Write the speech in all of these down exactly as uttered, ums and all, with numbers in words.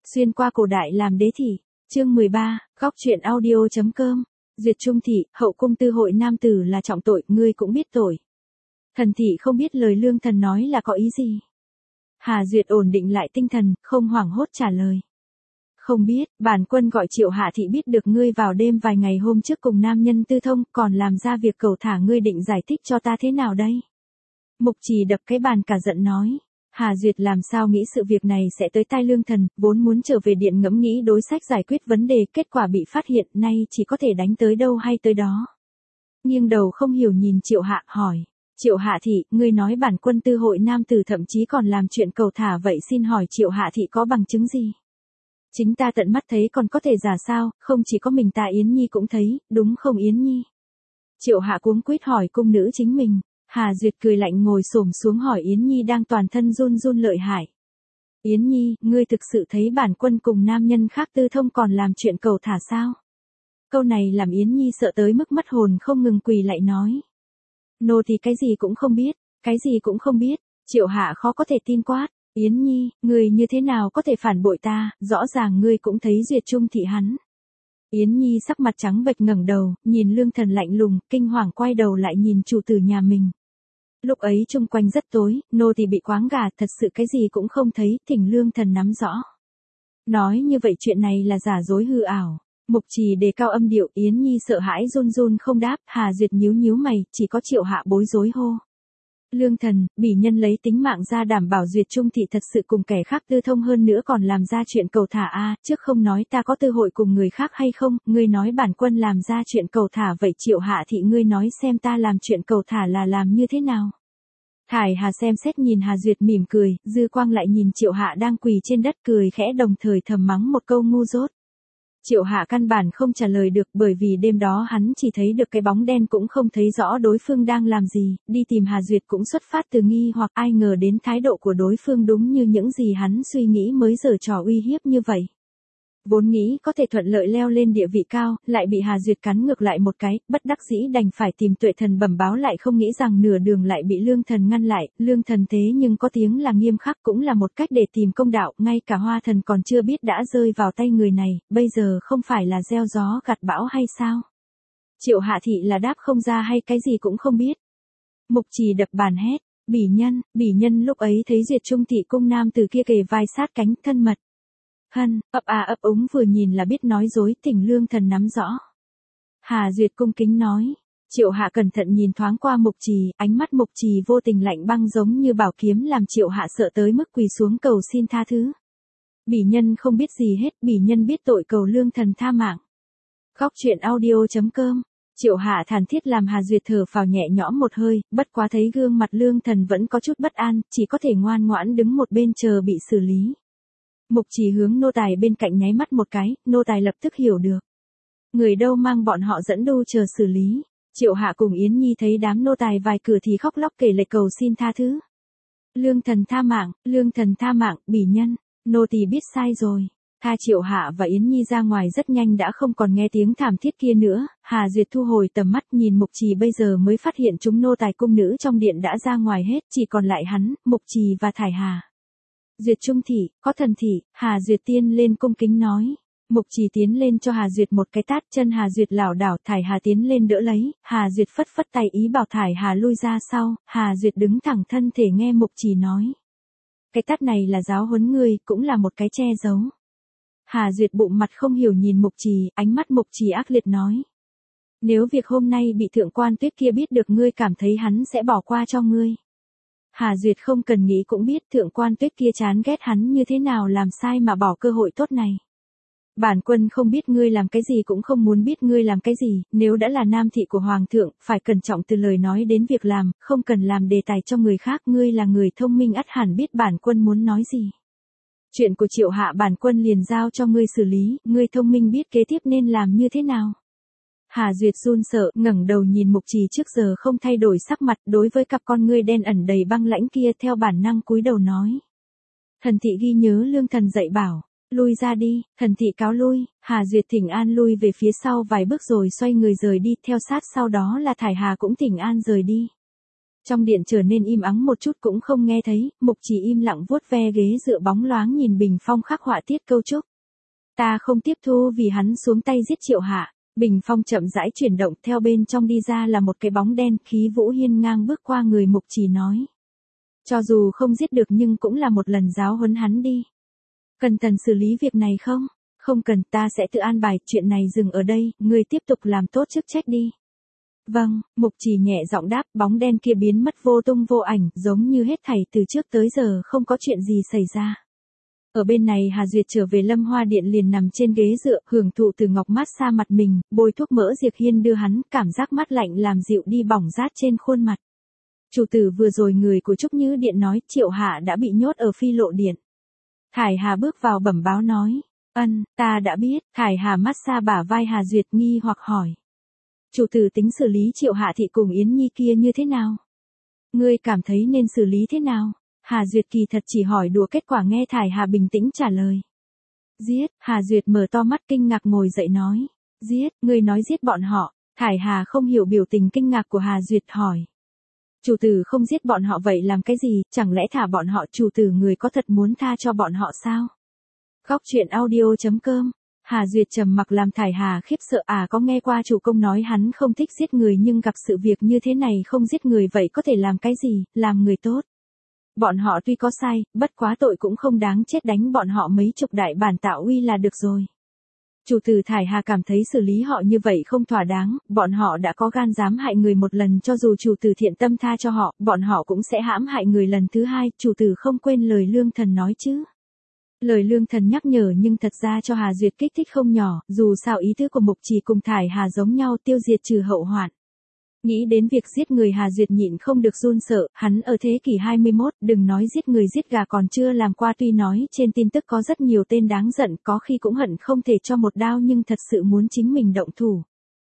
Xuyên qua cổ đại làm đế thị. Chương mười ba, góc truyện audio chấm com. Duyệt Trung thị, hậu cung tư hội nam tử là trọng tội, ngươi cũng biết tội. Thần thị không biết lời Lương Thần nói là có ý gì. Hà Duyệt ổn định lại tinh thần, không hoảng hốt trả lời. Không biết, bản quân gọi Triệu Hạ thị biết được ngươi vào đêm vài ngày hôm trước cùng nam nhân tư thông, còn làm ra việc cầu thả, ngươi định giải thích cho ta thế nào đây? Mục Trì đập cái bàn cả giận nói. Hà Duyệt làm sao nghĩ sự việc này sẽ tới tai Lương Thần, vốn muốn trở về điện ngẫm nghĩ đối sách giải quyết vấn đề, kết quả bị phát hiện, nay chỉ có thể đánh tới đâu hay tới đó. Nghiêng đầu không hiểu nhìn Triệu Hạ, hỏi. Triệu Hạ thị, ngươi nói bản quân tư hội nam tử thậm chí còn làm chuyện cầu thả, vậy xin hỏi Triệu Hạ thị có bằng chứng gì? Chính ta tận mắt thấy còn có thể giả sao, không chỉ có mình ta, Yến Nhi cũng thấy, đúng không Yến Nhi? Triệu Hạ cuống quýt hỏi cung nữ chính mình. Hà Duyệt cười lạnh ngồi xổm xuống hỏi Yến Nhi đang toàn thân run run lợi hại. Yến Nhi, ngươi thực sự thấy bản quân cùng nam nhân khác tư thông còn làm chuyện cầu thả sao? Câu này làm Yến Nhi sợ tới mức mất hồn, không ngừng quỳ lại nói. Nô thì cái gì cũng không biết, cái gì cũng không biết. Triệu Hạ khó có thể tin quát. Yến Nhi, ngươi như thế nào có thể phản bội ta, rõ ràng ngươi cũng thấy Duyệt Trung thị hắn. Yến Nhi sắc mặt trắng bệch ngẩng đầu, nhìn Lương Thần lạnh lùng, kinh hoàng quay đầu lại nhìn chủ tử nhà mình. Lúc ấy chung quanh rất tối, nô tỳ bị quáng gà, thật sự cái gì cũng không thấy, thỉnh Lương Thần nắm rõ. Nói như vậy chuyện này là giả dối hư ảo. Mục Trì đề cao âm điệu, Yến Nhi sợ hãi run run không đáp, Hà Duyệt nhíu nhíu mày, chỉ có Triệu Hạ bối rối hô. Lương Thần, bỉ nhân lấy tính mạng ra đảm bảo Duyệt Trung thị thật sự cùng kẻ khác tư thông, hơn nữa còn làm ra chuyện cầu thả a, à, trước không nói ta có tư hội cùng người khác hay không, ngươi nói bản quân làm ra chuyện cầu thả, vậy Triệu Hạ thị ngươi nói xem ta làm chuyện cầu thả là làm như thế nào? Thải Hà xem xét nhìn Hà Duyệt mỉm cười, dư quang lại nhìn Triệu Hạ đang quỳ trên đất cười khẽ, đồng thời thầm mắng một câu ngu dốt. Triệu Hạ căn bản không trả lời được, bởi vì đêm đó hắn chỉ thấy được cái bóng đen, cũng không thấy rõ đối phương đang làm gì, đi tìm Hà Duyệt cũng xuất phát từ nghi hoặc, ai ngờ đến thái độ của đối phương đúng như những gì hắn suy nghĩ, mới giở trò uy hiếp như vậy. Vốn nghĩ có thể thuận lợi leo lên địa vị cao, lại bị Hà Duyệt cắn ngược lại một cái, bất đắc dĩ đành phải tìm Tuệ Thần bẩm báo, lại không nghĩ rằng nửa đường lại bị Lương Thần ngăn lại. Lương Thần thế nhưng có tiếng là nghiêm khắc, cũng là một cách để tìm công đạo, ngay cả Hoa Thần còn chưa biết đã rơi vào tay người này, bây giờ không phải là gieo gió gặt bão hay sao? Triệu Hạ thị là đáp không ra hay cái gì cũng không biết. Mục Trì đập bàn hét, bỉ nhân, bỉ nhân lúc ấy thấy Duyệt Trung thị cung nam từ kia kề vai sát cánh, thân mật. Hân, ấp à ấp úng, vừa nhìn là biết nói dối, thỉnh Lương Thần nắm rõ. Hà Duyệt cung kính nói. Triệu Hạ cẩn thận nhìn thoáng qua Mục Trì, ánh mắt Mục Trì vô tình lạnh băng giống như bảo kiếm, làm Triệu Hạ sợ tới mức quỳ xuống cầu xin tha thứ. Bỉ nhân không biết gì hết, bỉ nhân biết tội, cầu Lương Thần tha mạng. Góc truyện audio chấm com. Triệu Hạ thản thiết làm Hà Duyệt thở phào nhẹ nhõm một hơi, bất quá thấy gương mặt Lương Thần vẫn có chút bất an, chỉ có thể ngoan ngoãn đứng một bên chờ bị xử lý. Mục Trì hướng nô tài bên cạnh nháy mắt một cái, nô tài lập tức hiểu được. Người đâu mang bọn họ dẫn đu chờ xử lý. Triệu Hạ cùng Yến Nhi thấy đám nô tài vài cửa thì khóc lóc kể lệ cầu xin tha thứ. Lương Thần tha mạng, Lương Thần tha mạng, bỉ nhân, nô tỳ biết sai rồi. Tha Triệu Hạ và Yến Nhi ra ngoài rất nhanh, đã không còn nghe tiếng thảm thiết kia nữa. Hà Duyệt thu hồi tầm mắt nhìn Mục Trì, bây giờ mới phát hiện chúng nô tài cung nữ trong điện đã ra ngoài hết, chỉ còn lại hắn, Mục Trì và Thải Hà. Duyệt Trung thị, có thần thị, Hà Duyệt tiên lên cung kính nói. Mục Trì tiến lên cho Hà Duyệt một cái tát, chân Hà Duyệt lảo đảo, Thải Hà tiến lên đỡ lấy, Hà Duyệt phất phất tay ý bảo Thải Hà lui ra sau, Hà Duyệt đứng thẳng thân thể nghe Mục Trì nói. Cái tát này là giáo huấn ngươi, cũng là một cái che giấu. Hà Duyệt bụng mặt không hiểu nhìn Mục Trì, ánh mắt Mục Trì ác liệt nói. Nếu việc hôm nay bị Thượng Quan Tuyết kia biết được, ngươi cảm thấy hắn sẽ bỏ qua cho ngươi? Hà Duyệt không cần nghĩ cũng biết Thượng Quan Tuyết kia chán ghét hắn như thế nào, làm sai mà bỏ cơ hội tốt này. Bản quân không biết ngươi làm cái gì, cũng không muốn biết ngươi làm cái gì, nếu đã là nam thị của Hoàng thượng, phải cẩn trọng từ lời nói đến việc làm, không cần làm đề tài cho người khác, ngươi là người thông minh ắt hẳn biết bản quân muốn nói gì. Chuyện của Triệu Hạ bản quân liền giao cho ngươi xử lý, ngươi thông minh biết kế tiếp nên làm như thế nào. Hà Duyệt run sợ, ngẩng đầu nhìn Mục Trì trước giờ không thay đổi sắc mặt, đối với cặp con ngươi đen ẩn đầy băng lãnh kia, theo bản năng cúi đầu nói. Thần thị ghi nhớ Lương Thần dạy bảo, lui ra đi. Thần thị cáo lui. Hà Duyệt thỉnh an lui về phía sau vài bước rồi xoay người rời đi, theo sát sau đó là Thải Hà cũng thỉnh an rời đi. Trong điện trở nên im ắng một chút cũng không nghe thấy, Mục Trì im lặng vuốt ve ghế dựa bóng loáng nhìn bình phong khắc họa tiết câu trúc. Ta không tiếp thu vì hắn xuống tay giết Triệu Hạ. Bình phong chậm rãi chuyển động, theo bên trong đi ra là một cái bóng đen, khí vũ hiên ngang bước qua người Mục Trì nói. Cho dù không giết được nhưng cũng là một lần giáo huấn hắn đi. Cần thần xử lý việc này không? Không cần, ta sẽ tự an bài, chuyện này dừng ở đây, ngươi tiếp tục làm tốt chức trách đi. Vâng, Mục Trì nhẹ giọng đáp, bóng đen kia biến mất vô tung vô ảnh, giống như hết thảy từ trước tới giờ không có chuyện gì xảy ra. Ở bên này Hà Duyệt trở về Lâm Hoa Điện liền nằm trên ghế dựa, hưởng thụ từ ngọc mát xa mặt mình, bôi thuốc mỡ Diệp Hiên đưa hắn, cảm giác mát lạnh làm dịu đi bỏng rát trên khuôn mặt. Chủ tử vừa rồi người của Trúc Như Điện nói Triệu Hạ đã bị nhốt ở Phi Lộ Điện. Thải Hà bước vào bẩm báo nói, ân, ta đã biết. Thải Hà mát xa bả vai Hà Duyệt nghi hoặc hỏi. Chủ tử tính xử lý Triệu Hạ thị cùng Yến Nhi kia như thế nào? Ngươi cảm thấy nên xử lý thế nào? Hà Duyệt kỳ thật chỉ hỏi đùa, kết quả nghe Thải Hà bình tĩnh trả lời. Giết. Hà Duyệt mở to mắt kinh ngạc ngồi dậy nói. Giết, ngươi nói giết bọn họ. Thải Hà không hiểu biểu tình kinh ngạc của Hà Duyệt hỏi. Chủ tử không giết bọn họ vậy làm cái gì, chẳng lẽ thả bọn họ? Chủ tử người có thật muốn tha cho bọn họ sao? Góc truyện audio chấm com. Hà Duyệt trầm mặc làm Thải Hà khiếp sợ. À, có nghe qua chủ công nói hắn không thích giết người nhưng gặp sự việc như thế này không giết người vậy có thể làm cái gì, làm người tốt. Bọn họ tuy có sai, bất quá tội cũng không đáng chết, đánh bọn họ mấy chục đại bản tạo uy là được rồi. Chủ tử Thải Hà cảm thấy xử lý họ như vậy không thỏa đáng, bọn họ đã có gan dám hại người một lần, cho dù chủ tử thiện tâm tha cho họ, bọn họ cũng sẽ hãm hại người lần thứ hai, chủ tử không quên lời Lương Thần nói chứ. Lời Lương Thần nhắc nhở nhưng thật ra cho Hà Duyệt kích thích không nhỏ, dù sao ý tứ của Mục Trì cùng Thải Hà giống nhau, tiêu diệt trừ hậu hoạn. Nghĩ đến việc giết người Hà Duyệt nhịn không được run sợ, hắn ở thế kỷ hai mươi mốt, đừng nói giết người giết gà còn chưa làm qua, tuy nói trên tin tức có rất nhiều tên đáng giận, có khi cũng hận không thể cho một đao nhưng thật sự muốn chính mình động thủ.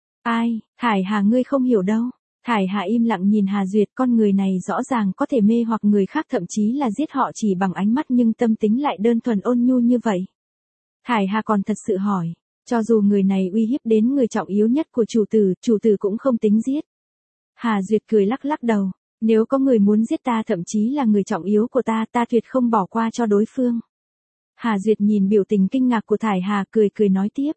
Ai, Thải Hà ngươi không hiểu đâu. Thải Hà im lặng nhìn Hà Duyệt, con người này rõ ràng có thể mê hoặc người khác, thậm chí là giết họ chỉ bằng ánh mắt, nhưng tâm tính lại đơn thuần ôn nhu như vậy. Thải Hà còn thật sự hỏi, cho dù người này uy hiếp đến người trọng yếu nhất của chủ tử, chủ tử cũng không tính giết. Hà Duyệt cười lắc lắc đầu, nếu có người muốn giết ta, thậm chí là người trọng yếu của ta, ta tuyệt không bỏ qua cho đối phương. Hà Duyệt nhìn biểu tình kinh ngạc của Thải Hà, cười cười nói tiếp.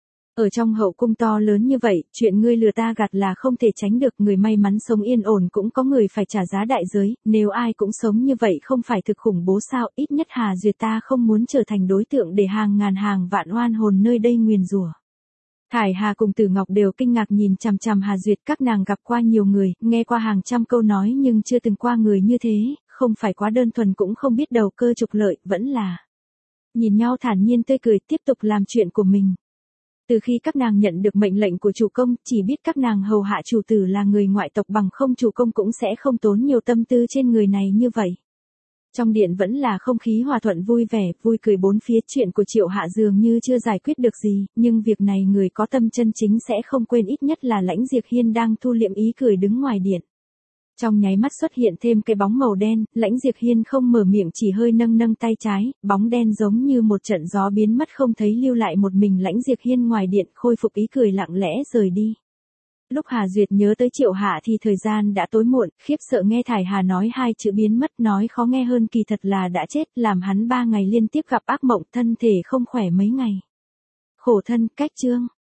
Ở trong hậu cung to lớn như vậy, chuyện ngươi lừa ta gạt là không thể tránh được, người may mắn sống yên ổn cũng có người phải trả giá đại giới, nếu ai cũng sống như vậy không phải thực khủng bố sao? Ít nhất Hà Duyệt ta không muốn trở thành đối tượng để hàng ngàn hàng vạn oan hồn nơi đây nguyền rủa. Thải Hà cùng Tử Ngọc đều kinh ngạc nhìn chằm chằm Hà Duyệt, các nàng gặp qua nhiều người, nghe qua hàng trăm câu nói nhưng chưa từng qua người như thế, không phải quá đơn thuần cũng không biết đầu cơ trục lợi, vẫn là nhìn nhau thản nhiên tươi cười, tiếp tục làm chuyện của mình. Từ khi các nàng nhận được mệnh lệnh của chủ công, chỉ biết các nàng hầu hạ chủ tử là người ngoại tộc, bằng không chủ công cũng sẽ không tốn nhiều tâm tư trên người này như vậy. Trong điện vẫn là không khí hòa thuận vui vẻ, vui cười bốn phía, chuyện của Triệu Hạ dường như chưa giải quyết được gì, nhưng việc này người có tâm chân chính sẽ không quên, ít nhất là Lãnh Diệp Hiên đang thu liệm ý cười đứng ngoài điện. Trong nháy mắt xuất hiện thêm cái bóng màu đen, Lãnh Diệp Hiên không mở miệng, chỉ hơi nâng nâng tay trái, bóng đen giống như một trận gió biến mất không thấy, lưu lại một mình Lãnh Diệp Hiên ngoài điện, khôi phục ý cười lặng lẽ rời đi. Lúc Hà Duyệt nhớ tới Triệu Hạ thì thời gian đã tối muộn, khiếp sợ nghe Thải Hà nói hai chữ biến mất, nói khó nghe hơn kỳ thật là đã chết, làm hắn ba ngày liên tiếp gặp ác mộng, thân thể không khỏe mấy ngày. Khổ thân, cách chương.